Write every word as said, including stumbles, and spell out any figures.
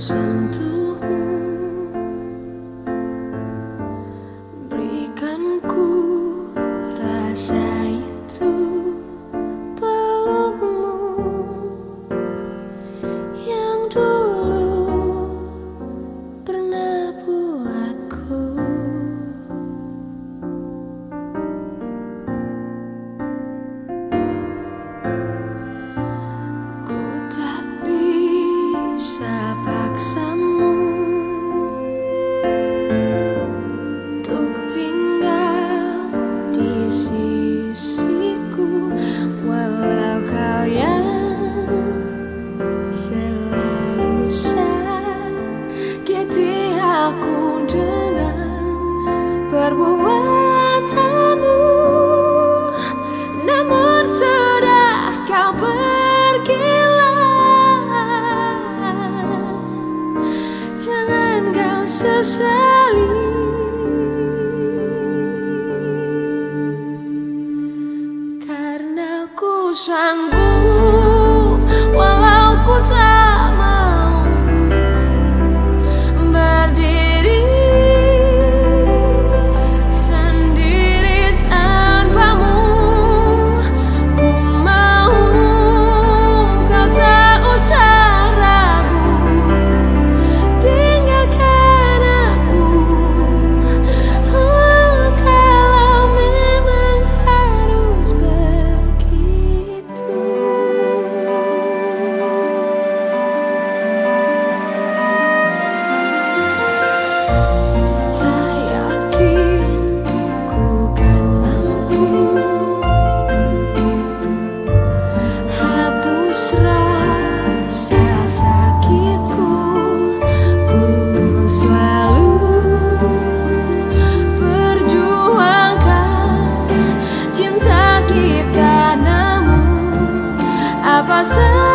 sentuhmu, berikan ku rasa itu, pelukmu yang dulu pernah buatku ku tak bisa paksamu untuk tinggal di sisiku, walau kau yang selalu sakiti aku dengan perbuatanmu. Namun sudah kau pergilah, jangan kau sesali, karena ku sanggup walau ku tak mau berdiri sendiri tanpamu. Ku mau kau tak usah ragu, tinggalkan aku. Oh, kalau memang harus begitu. Tak yakin ku kan mampu hapus rasa sakitku. Ku selalu perjuangkan cinta kita, namun apa saja